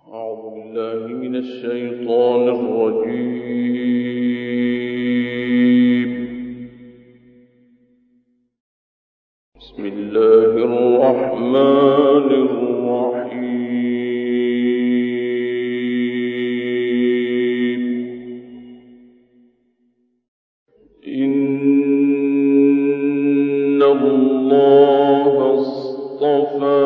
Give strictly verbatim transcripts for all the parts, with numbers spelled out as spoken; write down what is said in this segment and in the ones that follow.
أعوذ بالله من الشيطان الرجيم. بسم الله الرحمن الرحيم. إن الله اصطفى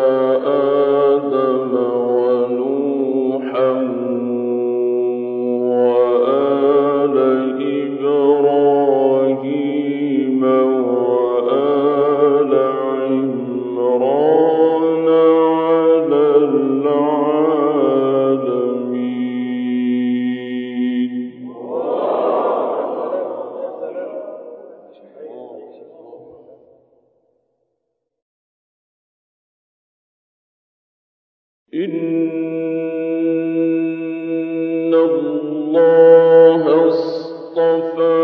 إن الله اصطفى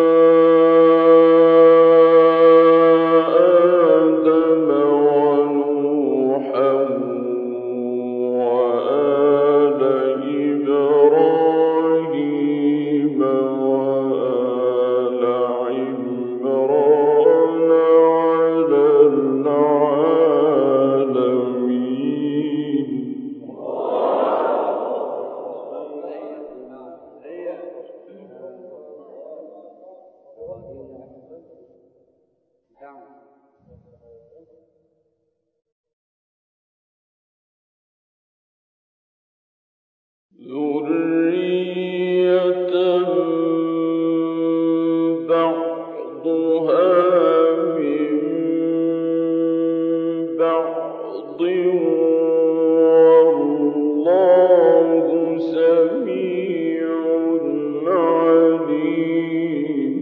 آدم ونوحا وآل إبراهيم وآل عمران على العالمين. ذرية بعضها من بعض والله سميع عليم.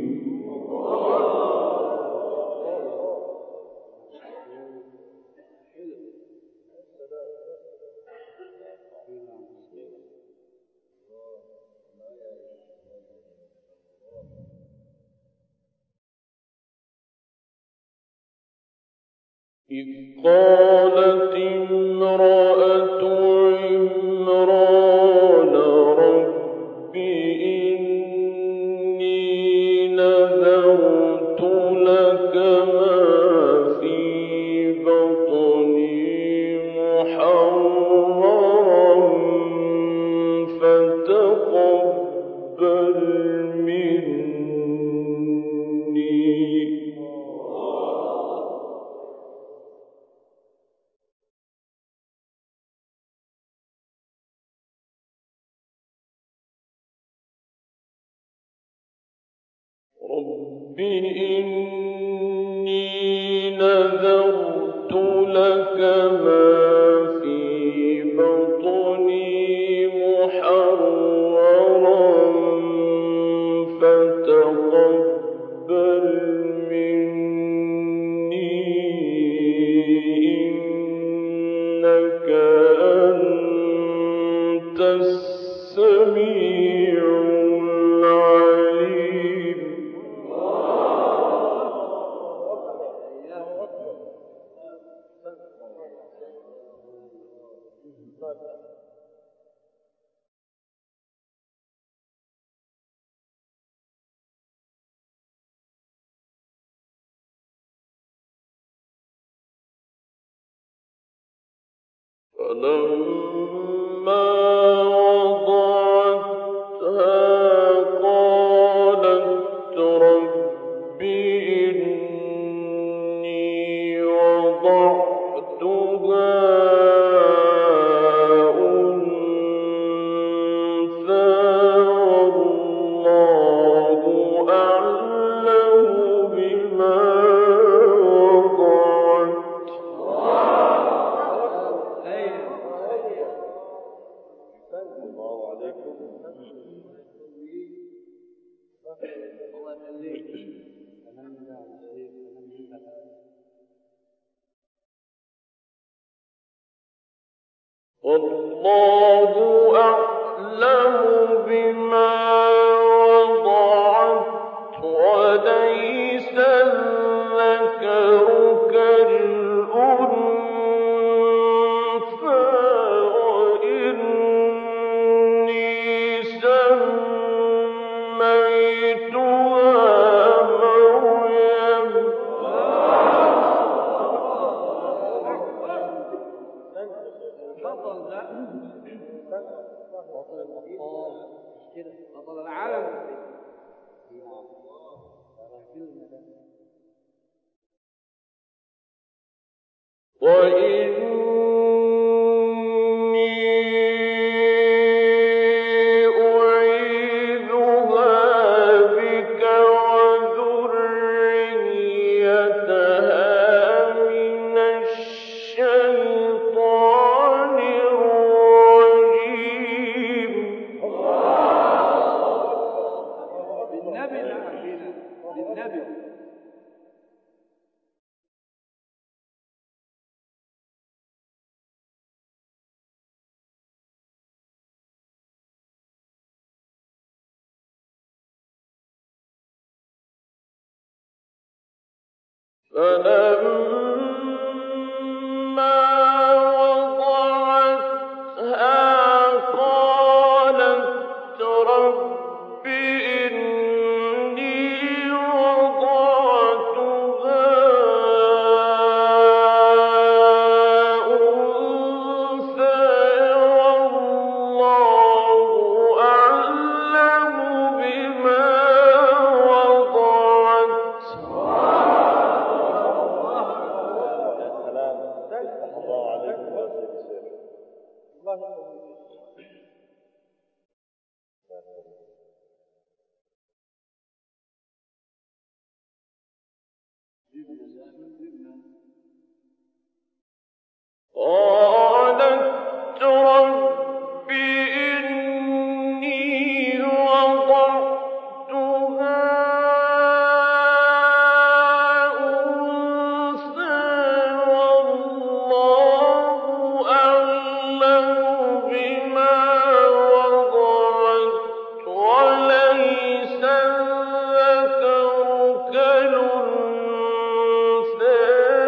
إذ قالت امرأة عمران رب إني نذرت لك ما في بطني محررا فتقبل مني. رب إني نذرت لك ما في بطني محررا فتقبل مني إنك أنت السميع العليم. فلما وضعتها قالت رب إني وضعتها أنثى والله أعلم بما وضعت. والله أعلم بما وضعت وليس الذكر كالأنثى وإن بطل ده بطل الأبطال كده بطل العالم وإني أعيذها بك وذريتها من الشيطان الرجيم. بالنبي نعمنا بالنبي فلما وضعتها قالت رب إني وضعتها أنثى والله أعلم بما وضعت. الله عليكم يا سيدي الشيخ. الله قالت رب إني وضعتها أنثى والله أعلم بما وضعت وليس الذكر كالأنثى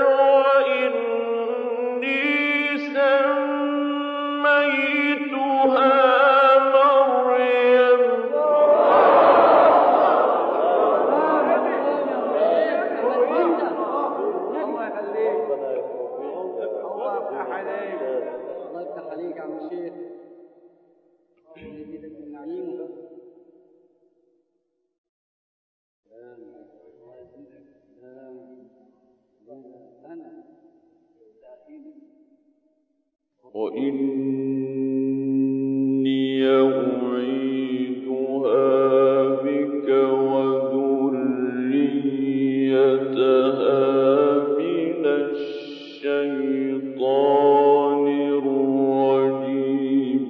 وإني سميتها مريم. الله يخليك الله يفتح عليك الله يفتح عليك يا عم الشيخ يزيدك من نعيمه. الله يزيدك أنا وإني أعيذها بك وذريتها من الشيطان الرجيم.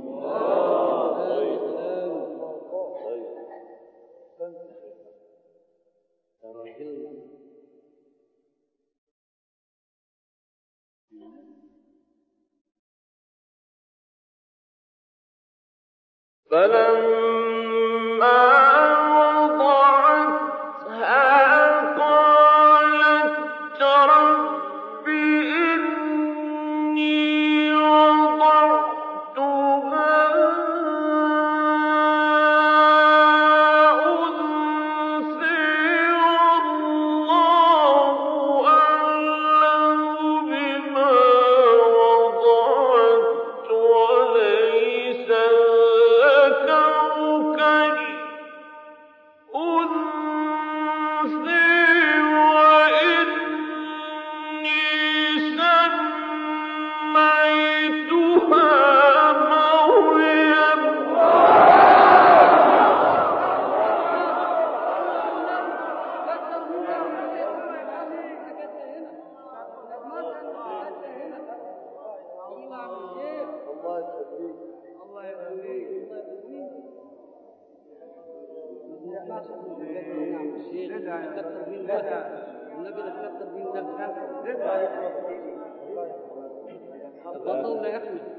فلما وضعتها قالت رب إني وضعتها أنثى والله أعلم بما وضعت وليس بطلنا يا احمد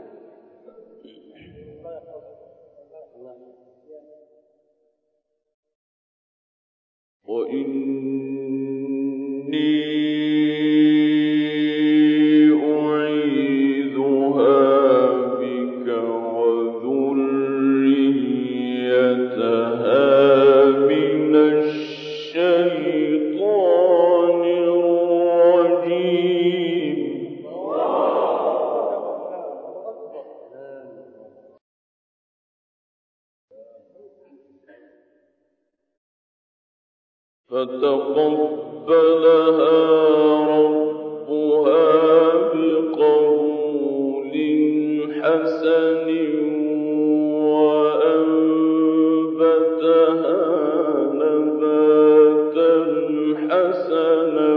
وإني أعيذها بك وذريتها من الشيطان الرجيم. فتقبلها ربها بقبول حسن وأنبتها نباتا حسنا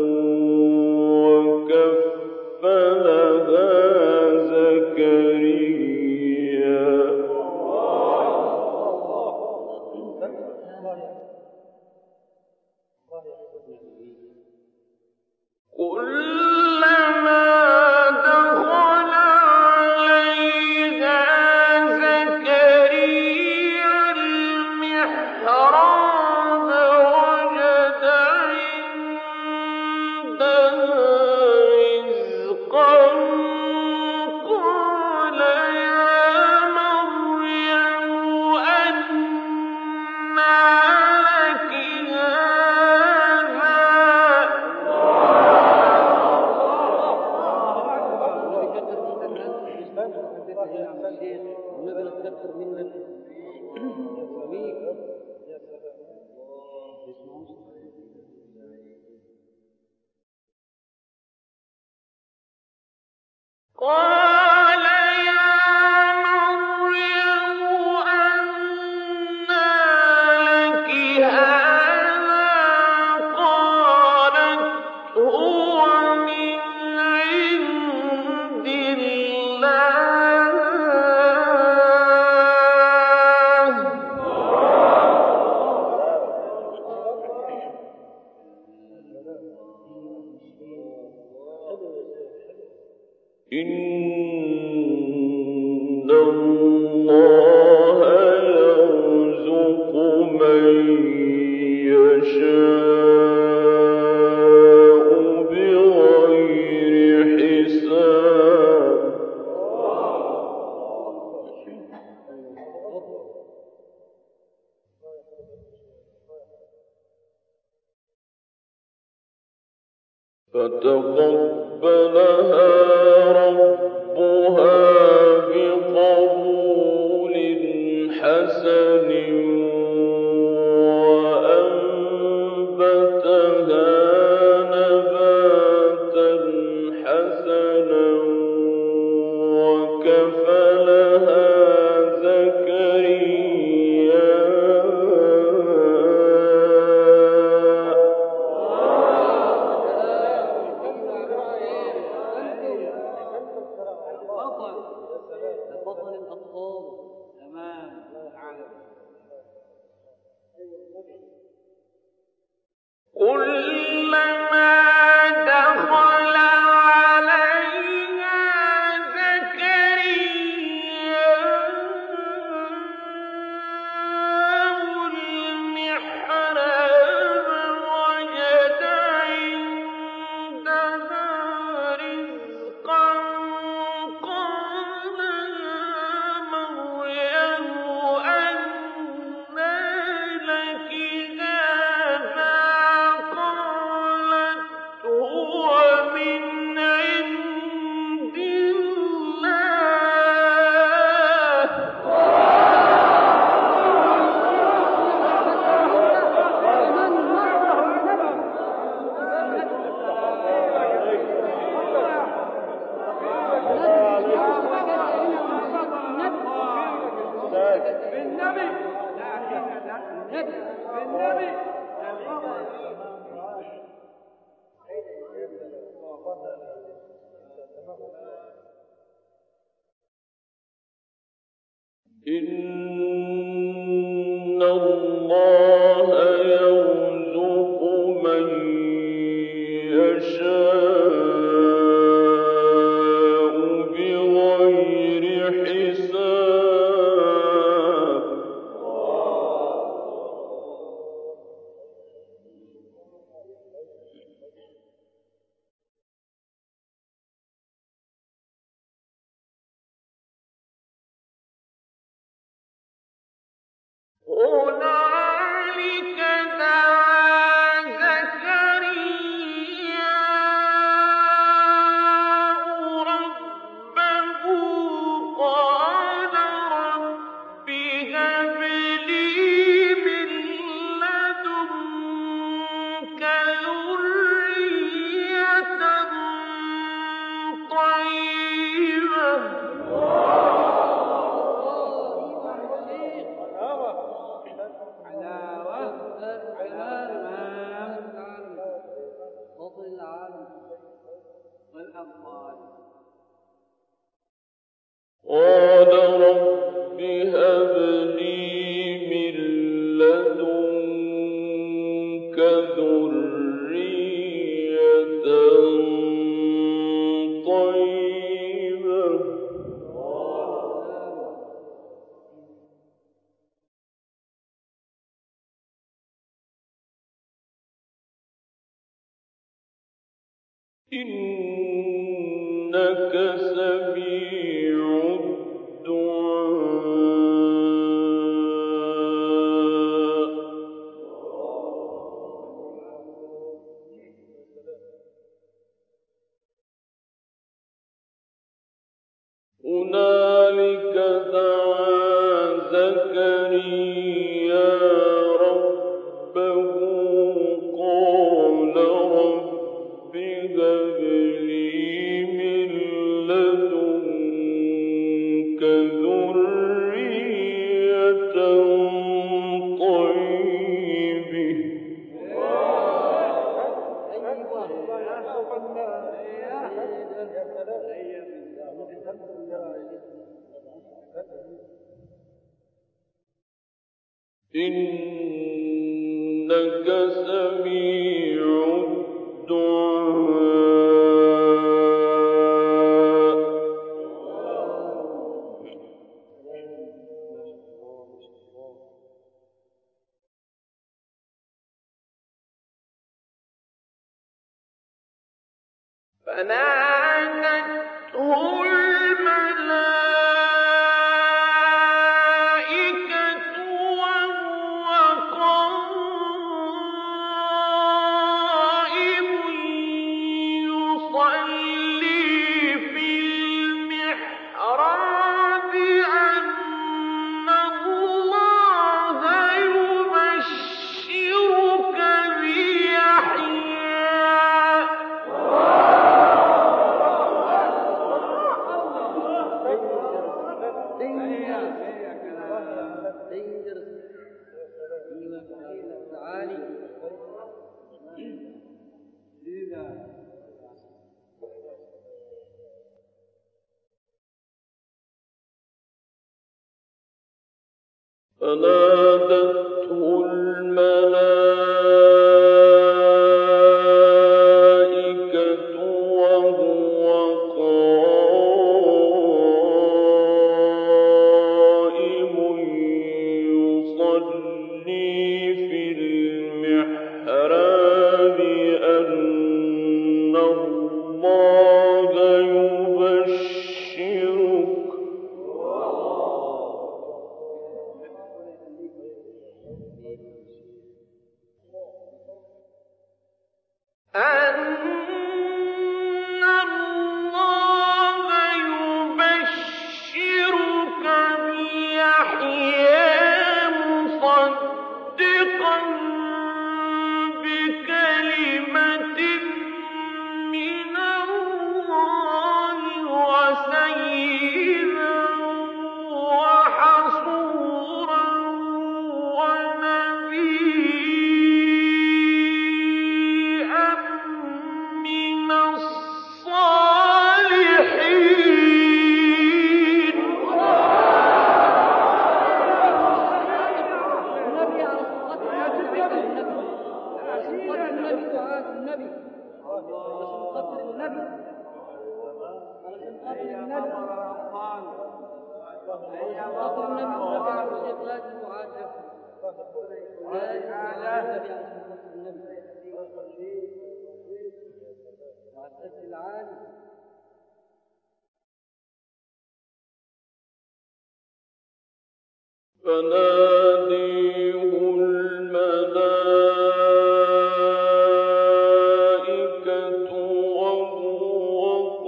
وكفلها زكريا كلما دخل عليها زكريا المحراب وجد عندها رزقا قال يا مريم أنى لك قال يا مريم أنى لك هذا قالت هو من عند الله إن الله يرزق من يشاء بغير حساب فتقبلها ربها بقبول حسن وأنبتها نباتا حسنا وكفلها زكريا كلما دخل عليها زكريا المحراب وجد عندها رزقا قال يا مريم أنى لك هذا قالت هو من عند إن الله يرزق من يشاء بغير حساب هنالك دعا زكريا ربه قال رب هب لي من لدنك قال رب هب لي من لدنك ذرية طيبة إنك سميع الدعاء. هنالك دعا زكريا ربه قال رب هب لي من لدنك ذرية طيبة إنك سميع الدعاء. فنادته الملائكة وهو قائم يصلي في المحراب أن الله يبشرك بيحيى فنادته الملائكة وهو قائم يصلي في المحراب أن الله يبشرك أن الله يبشرك بيحيى مصدقا بكلمة من الله وسيدا وحصورا ونبيا من الصالحين. فناديه الملائكة وهو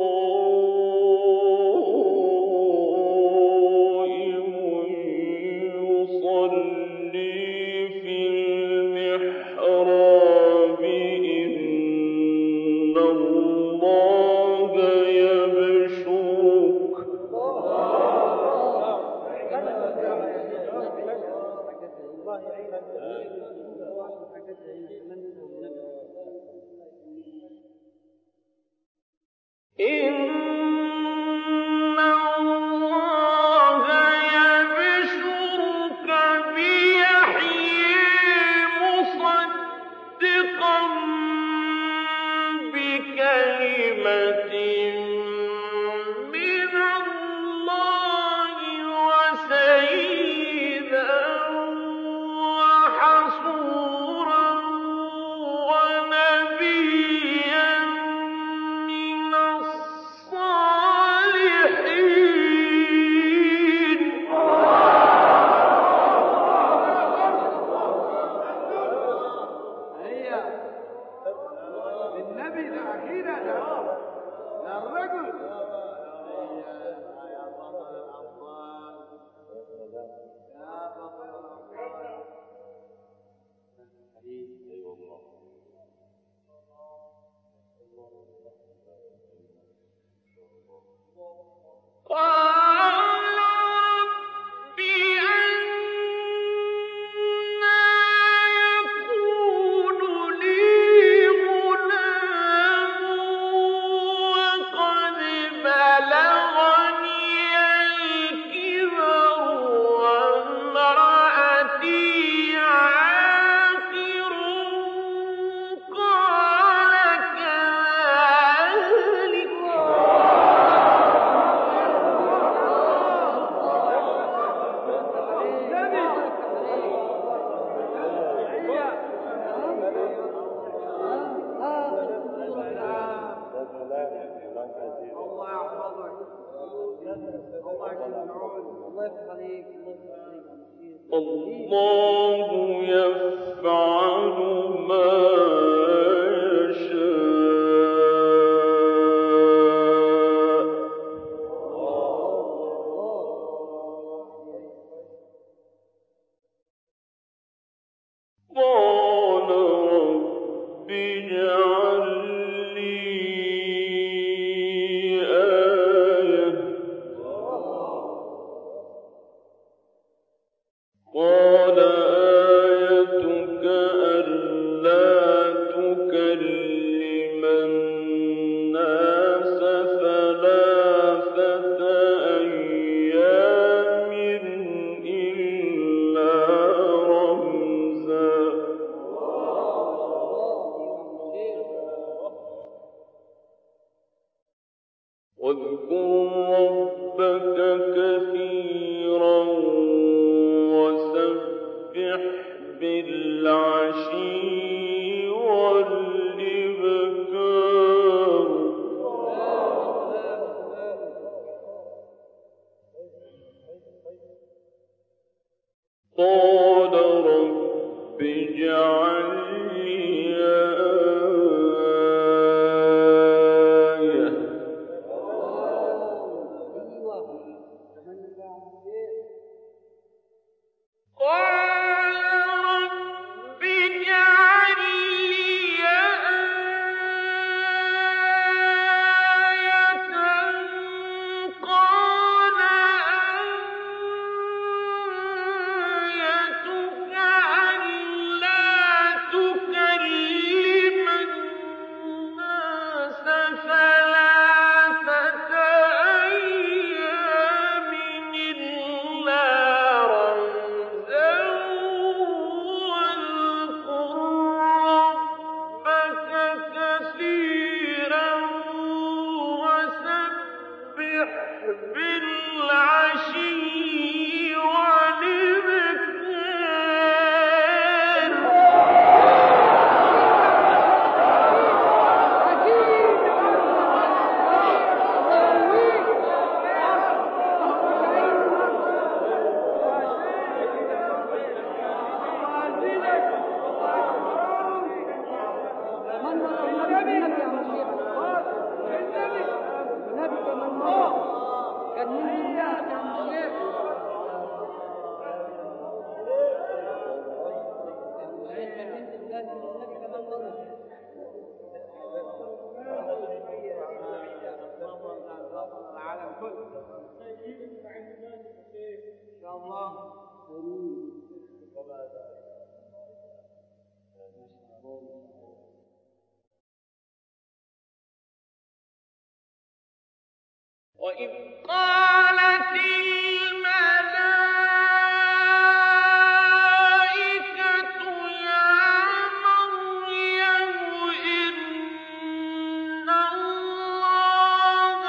قائم يصلي في المحراب إن الله يبشرك الله يفعل ما قال رب اجعل لي آية قال آيتك ألا تكلم الناس ثلاثة أيام إلا رمزا واذكر ربك كثيرا وسبح بالعشي والإبكار قال رب اجعل لي آية قال رب اجعل لي آية قال آيتك ألا تكلم الناس ثلاثة أيام إلا رمزا واذكر ربك كثيرا وسبح بالعشي والإبكار وإذ قالت الملائكة يا مريم إن الله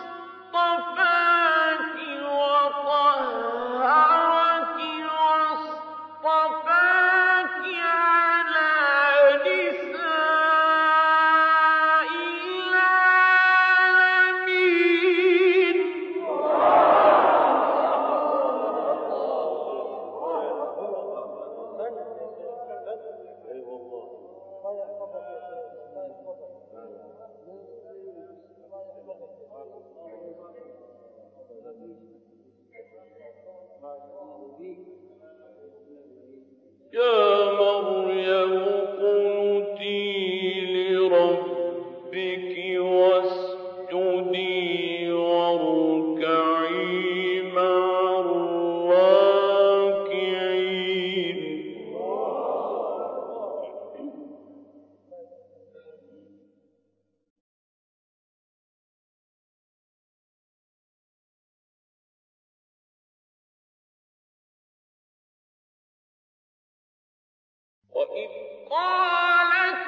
اصطفاك وطهرك واصطفاك على نساء العالمين يا مريم اقنتي لربك واسجدي واركعي مع الراكعين وإذ قالت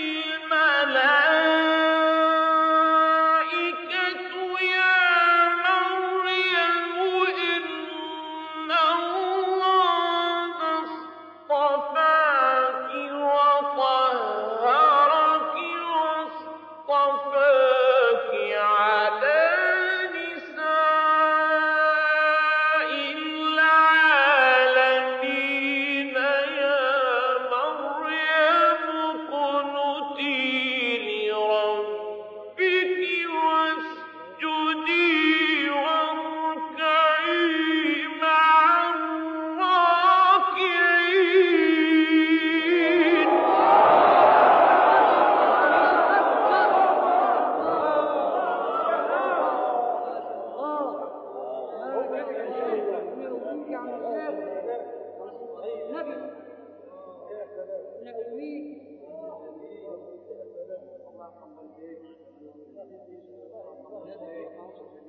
الملائكة يا مريم إن الله اصطفاك وطهرك واصطفاك على نساء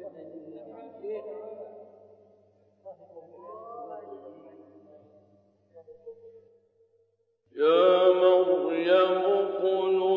يا مريم اقنتي